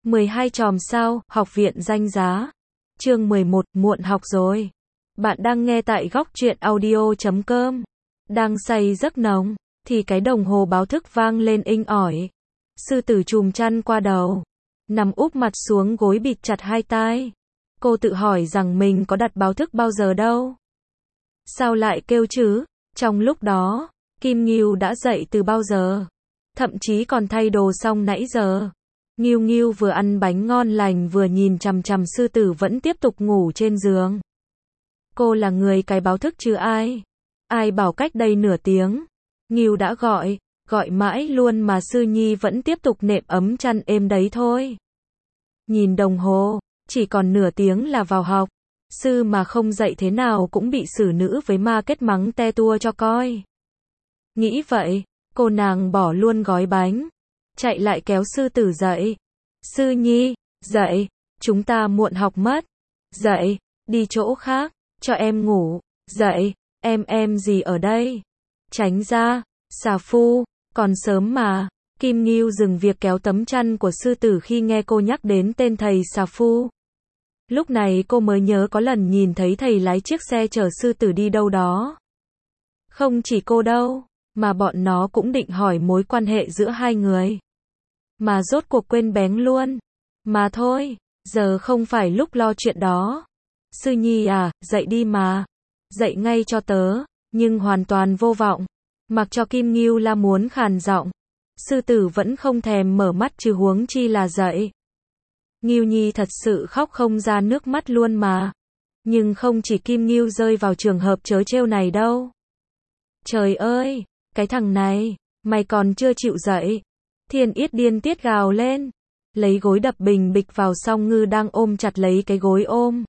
12 chòm sao, học viện danh giá. Chương 11, muộn học rồi. Bạn đang nghe tại góc truyện audio.com. Đang say giấc nồng, thì cái đồng hồ báo thức vang lên inh ỏi. Sư tử chùm chăn qua đầu, nằm úp mặt xuống gối bịt chặt hai tai. Cô tự hỏi rằng mình có đặt báo thức bao giờ đâu. Sao lại kêu chứ? Trong lúc đó, Kim Ngưu đã dậy từ bao giờ. Thậm chí còn thay đồ xong nãy giờ. Ngưu Ngưu vừa ăn bánh ngon lành vừa nhìn chằm chằm sư tử vẫn tiếp tục ngủ trên giường. Cô là người cái báo thức chứ ai. Ai bảo cách đây nửa tiếng. Ngưu đã gọi mãi luôn mà sư nhi vẫn tiếp tục nệm ấm chăn êm đấy thôi. Nhìn đồng hồ, chỉ còn nửa tiếng là vào học. Sư mà không dậy thế nào cũng bị xử nữ với ma kết mắng te tua cho coi. Nghĩ vậy, cô nàng bỏ luôn gói bánh. Chạy lại kéo sư tử dậy. Sư nhi, dậy, chúng ta muộn học mất. Dậy, đi chỗ khác, cho em ngủ. Dậy, em gì ở đây? Tránh ra, xà phu, còn sớm mà. Kim Ngưu dừng việc kéo tấm chăn của sư tử khi nghe cô nhắc đến tên thầy xà phu. Lúc này cô mới nhớ có lần nhìn thấy thầy lái chiếc xe chở sư tử đi đâu đó. Không chỉ cô đâu, mà bọn nó cũng định hỏi mối quan hệ giữa hai người. Mà rốt cuộc quên bén luôn. Mà thôi, giờ không phải lúc lo chuyện đó. Sư nhi à, dậy đi mà. Dậy ngay cho tớ, nhưng hoàn toàn vô vọng. Mặc cho Kim Ngưu la muốn khàn giọng. Sư tử vẫn không thèm mở mắt chứ huống chi là dậy. Ngưu nhi thật sự khóc không ra nước mắt luôn mà. Nhưng không chỉ Kim Ngưu rơi vào trường hợp trớ trêu này đâu. Trời ơi, cái thằng này, mày còn chưa chịu dậy. Thiên Yết điên tiết gào lên. Lấy gối đập bình bịch vào Song Ngư đang ôm chặt lấy cái gối ôm.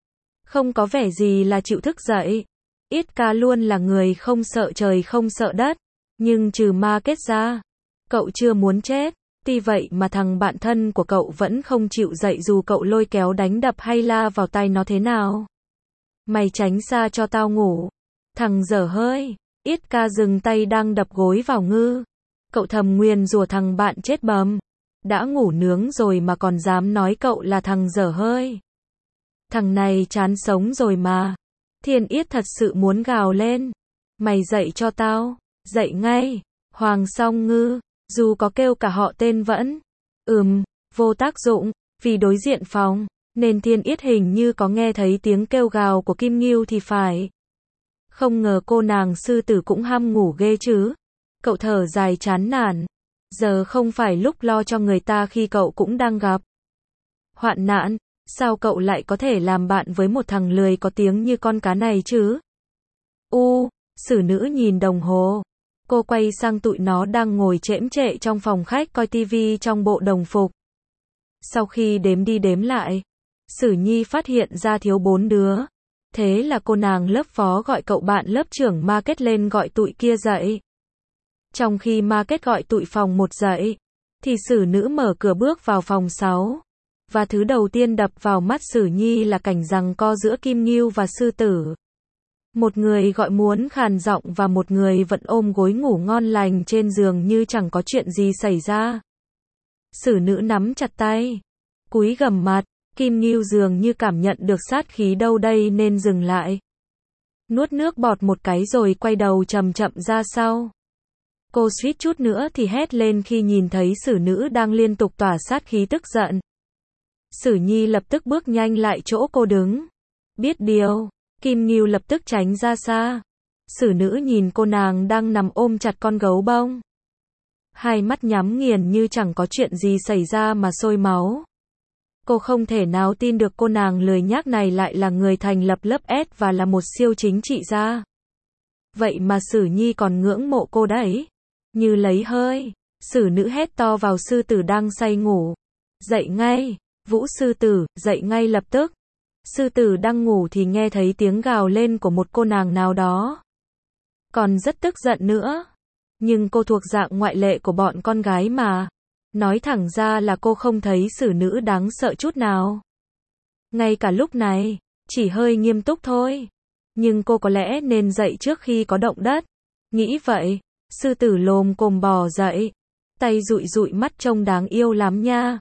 Không có vẻ gì là chịu thức dậy. Yết ca luôn là người không sợ trời không sợ đất. Nhưng trừ ma kết ra, cậu chưa muốn chết. Tuy vậy mà thằng bạn thân của cậu vẫn không chịu dậy dù cậu lôi kéo đánh đập hay la vào tay nó thế nào. Mày tránh xa cho tao ngủ. Thằng dở hơi. Yết ca dừng tay đang đập gối vào Ngư. Cậu thầm nguyền rủa thằng bạn chết bầm. Đã ngủ nướng rồi mà còn dám nói cậu là thằng dở hơi. Thằng này chán sống rồi mà. Thiên Yết thật sự muốn gào lên. Mày dậy cho tao. Dậy ngay. Hoàng Song Ngư. Dù có kêu cả họ tên vẫn. Vô tác dụng. Vì đối diện phòng. Nên Thiên Yết hình như có nghe thấy tiếng kêu gào của Kim Ngưu thì phải. Không ngờ cô nàng sư tử cũng ham ngủ ghê chứ. Cậu thở dài chán nản. Giờ không phải lúc lo cho người ta khi cậu cũng đang gặp hoạn nạn. Sao cậu lại có thể làm bạn với một thằng lười có tiếng như con cá này chứ? Xử nữ nhìn đồng hồ. Cô quay sang tụi nó đang ngồi chễm chệ trong phòng khách coi tivi trong bộ đồng phục. Sau khi đếm đi đếm lại, Sử Nhi phát hiện ra thiếu 4 đứa. Thế là cô nàng lớp phó gọi cậu bạn lớp trưởng Market lên gọi tụi kia dậy. Trong khi Market gọi tụi phòng 1 dậy, thì xử nữ mở cửa bước vào phòng 6. Và thứ đầu tiên đập vào mắt Sử Nhi là cảnh giằng co giữa Kim Ngưu và sư tử. Một người gọi muốn khàn giọng và một người vẫn ôm gối ngủ ngon lành trên giường như chẳng có chuyện gì xảy ra. Sử nữ nắm chặt tay, cúi gằm mặt. Kim Ngưu dường như cảm nhận được sát khí đâu đây nên dừng lại. Nuốt nước bọt một cái rồi quay đầu chậm chậm ra sau. Cô suýt chút nữa thì hét lên khi nhìn thấy xử nữ đang liên tục tỏa sát khí tức giận. Sử Nhi lập tức bước nhanh lại chỗ cô đứng. Biết điều, Kim Ngưu lập tức tránh ra xa. Sử nữ nhìn cô nàng đang nằm ôm chặt con gấu bông. Hai mắt nhắm nghiền như chẳng có chuyện gì xảy ra mà sôi máu. Cô không thể nào tin được cô nàng lười nhác này lại là người thành lập lớp S và là một siêu chính trị gia. Vậy mà Sử Nhi còn ngưỡng mộ cô đấy. Như lấy hơi, xử nữ hét to vào sư tử đang say ngủ. Dậy ngay, Vũ sư tử, dậy ngay lập tức. Sư tử đang ngủ thì nghe thấy tiếng gào lên của một cô nàng nào đó. Còn rất tức giận nữa. Nhưng cô thuộc dạng ngoại lệ của bọn con gái mà. Nói thẳng ra là cô không thấy xử nữ đáng sợ chút nào. Ngay cả lúc này, chỉ hơi nghiêm túc thôi. Nhưng cô có lẽ nên dậy trước khi có động đất. Nghĩ vậy, sư tử lồm cồm bò dậy. Tay dụi dụi mắt trông đáng yêu lắm nha.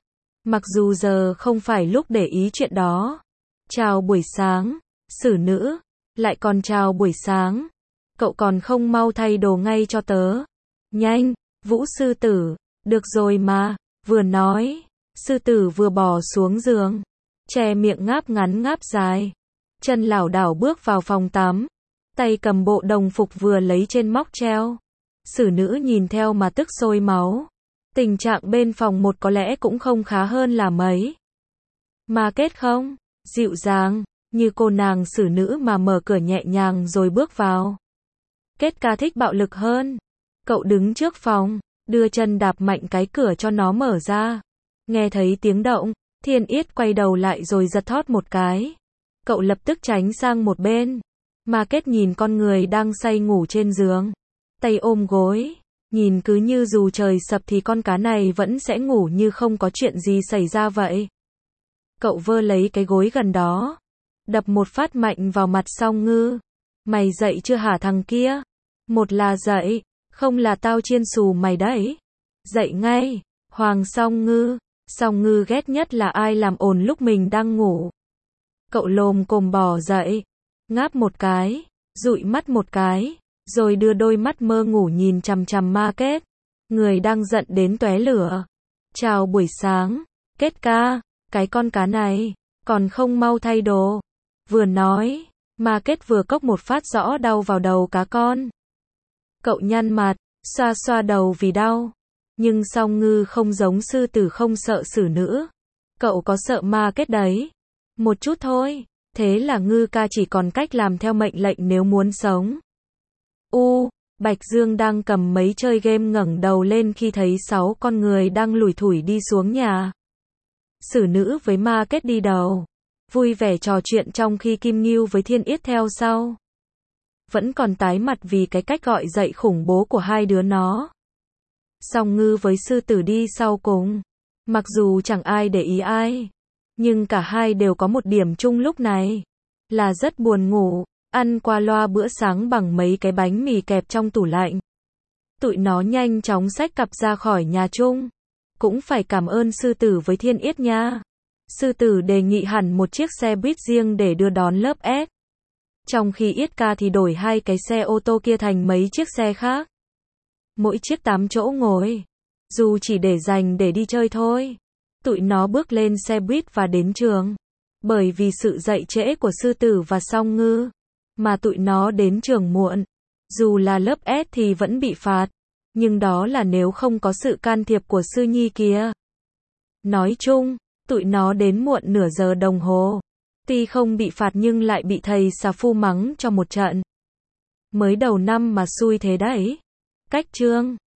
Mặc dù giờ không phải lúc để ý chuyện đó. Chào buổi sáng, xử nữ. Lại còn chào buổi sáng. Cậu còn không mau thay đồ ngay cho tớ. Nhanh, Vũ sư tử. Được rồi mà. Vừa nói, sư tử vừa bò xuống giường. Che miệng ngáp ngắn ngáp dài. Chân lảo đảo bước vào phòng tắm. Tay cầm bộ đồng phục vừa lấy trên móc treo. Xử nữ nhìn theo mà tức sôi máu. Tình trạng bên phòng một có lẽ cũng không khá hơn là mấy. Mà Kết không? Dịu dàng, như cô nàng xử nữ mà mở cửa nhẹ nhàng rồi bước vào. Kết ca thích bạo lực hơn. Cậu đứng trước phòng, đưa chân đạp mạnh cái cửa cho nó mở ra. Nghe thấy tiếng động, Thiên Yết quay đầu lại rồi giật thót một cái. Cậu lập tức tránh sang một bên. Mà Kết nhìn con người đang say ngủ trên giường. Tay ôm gối. Nhìn cứ như dù trời sập thì con cá này vẫn sẽ ngủ như không có chuyện gì xảy ra vậy. Cậu vơ lấy cái gối gần đó. Đập một phát mạnh vào mặt Song Ngư. Mày dậy chưa hả thằng kia? Một là dậy. Không là tao chiên xù mày đấy. Dậy ngay. Hoàng Song Ngư. Song Ngư ghét nhất là ai làm ồn lúc mình đang ngủ. Cậu lồm cồm bò dậy. Ngáp một cái. Dụi mắt một cái. Rồi đưa đôi mắt mơ ngủ nhìn chằm chằm Ma Kết. Người đang giận đến tóe lửa. Chào buổi sáng. Kết ca. Cái con cá này. Còn không mau thay đồ. Vừa nói. Ma Kết vừa cốc một phát rõ đau vào đầu cá con. Cậu nhăn mặt. Xoa xoa đầu vì đau. Nhưng Song Ngư không giống sư tử không sợ xử nữ. Cậu có sợ Ma Kết đấy. Một chút thôi. Thế là Ngư ca chỉ còn cách làm theo mệnh lệnh nếu muốn sống. Bạch Dương đang cầm mấy chơi game ngẩng đầu lên khi thấy 6 con người đang lủi thủi đi xuống nhà. Xử nữ với Ma Kết đi đầu. Vui vẻ trò chuyện trong khi Kim Ngưu với Thiên Yết theo sau. Vẫn còn tái mặt vì cái cách gọi dậy khủng bố của hai đứa nó. Song Ngư với sư tử đi sau cùng. Mặc dù chẳng ai để ý ai. Nhưng cả hai đều có một điểm chung lúc này. Là rất buồn ngủ. Ăn qua loa bữa sáng bằng mấy cái bánh mì kẹp trong tủ lạnh. Tụi nó nhanh chóng xách cặp ra khỏi nhà chung. Cũng phải cảm ơn sư tử với Thiên Yết nha. Sư tử đề nghị hẳn một chiếc xe buýt riêng để đưa đón lớp S. Trong khi Yết ca thì đổi hai cái xe ô tô kia thành mấy chiếc xe khác. Mỗi chiếc 8 chỗ ngồi. Dù chỉ để dành để đi chơi thôi. Tụi nó bước lên xe buýt và đến trường. Bởi vì sự dậy trễ của sư tử và Song Ngư. Mà tụi nó đến trường muộn. Dù là lớp S thì vẫn bị phạt. Nhưng đó là nếu không có sự can thiệp của sư nhi kia. Nói chung, tụi nó đến muộn nửa giờ đồng hồ. Tuy không bị phạt nhưng lại bị thầy xà phu mắng cho một trận. Mới đầu năm mà xui thế đấy. Cách chương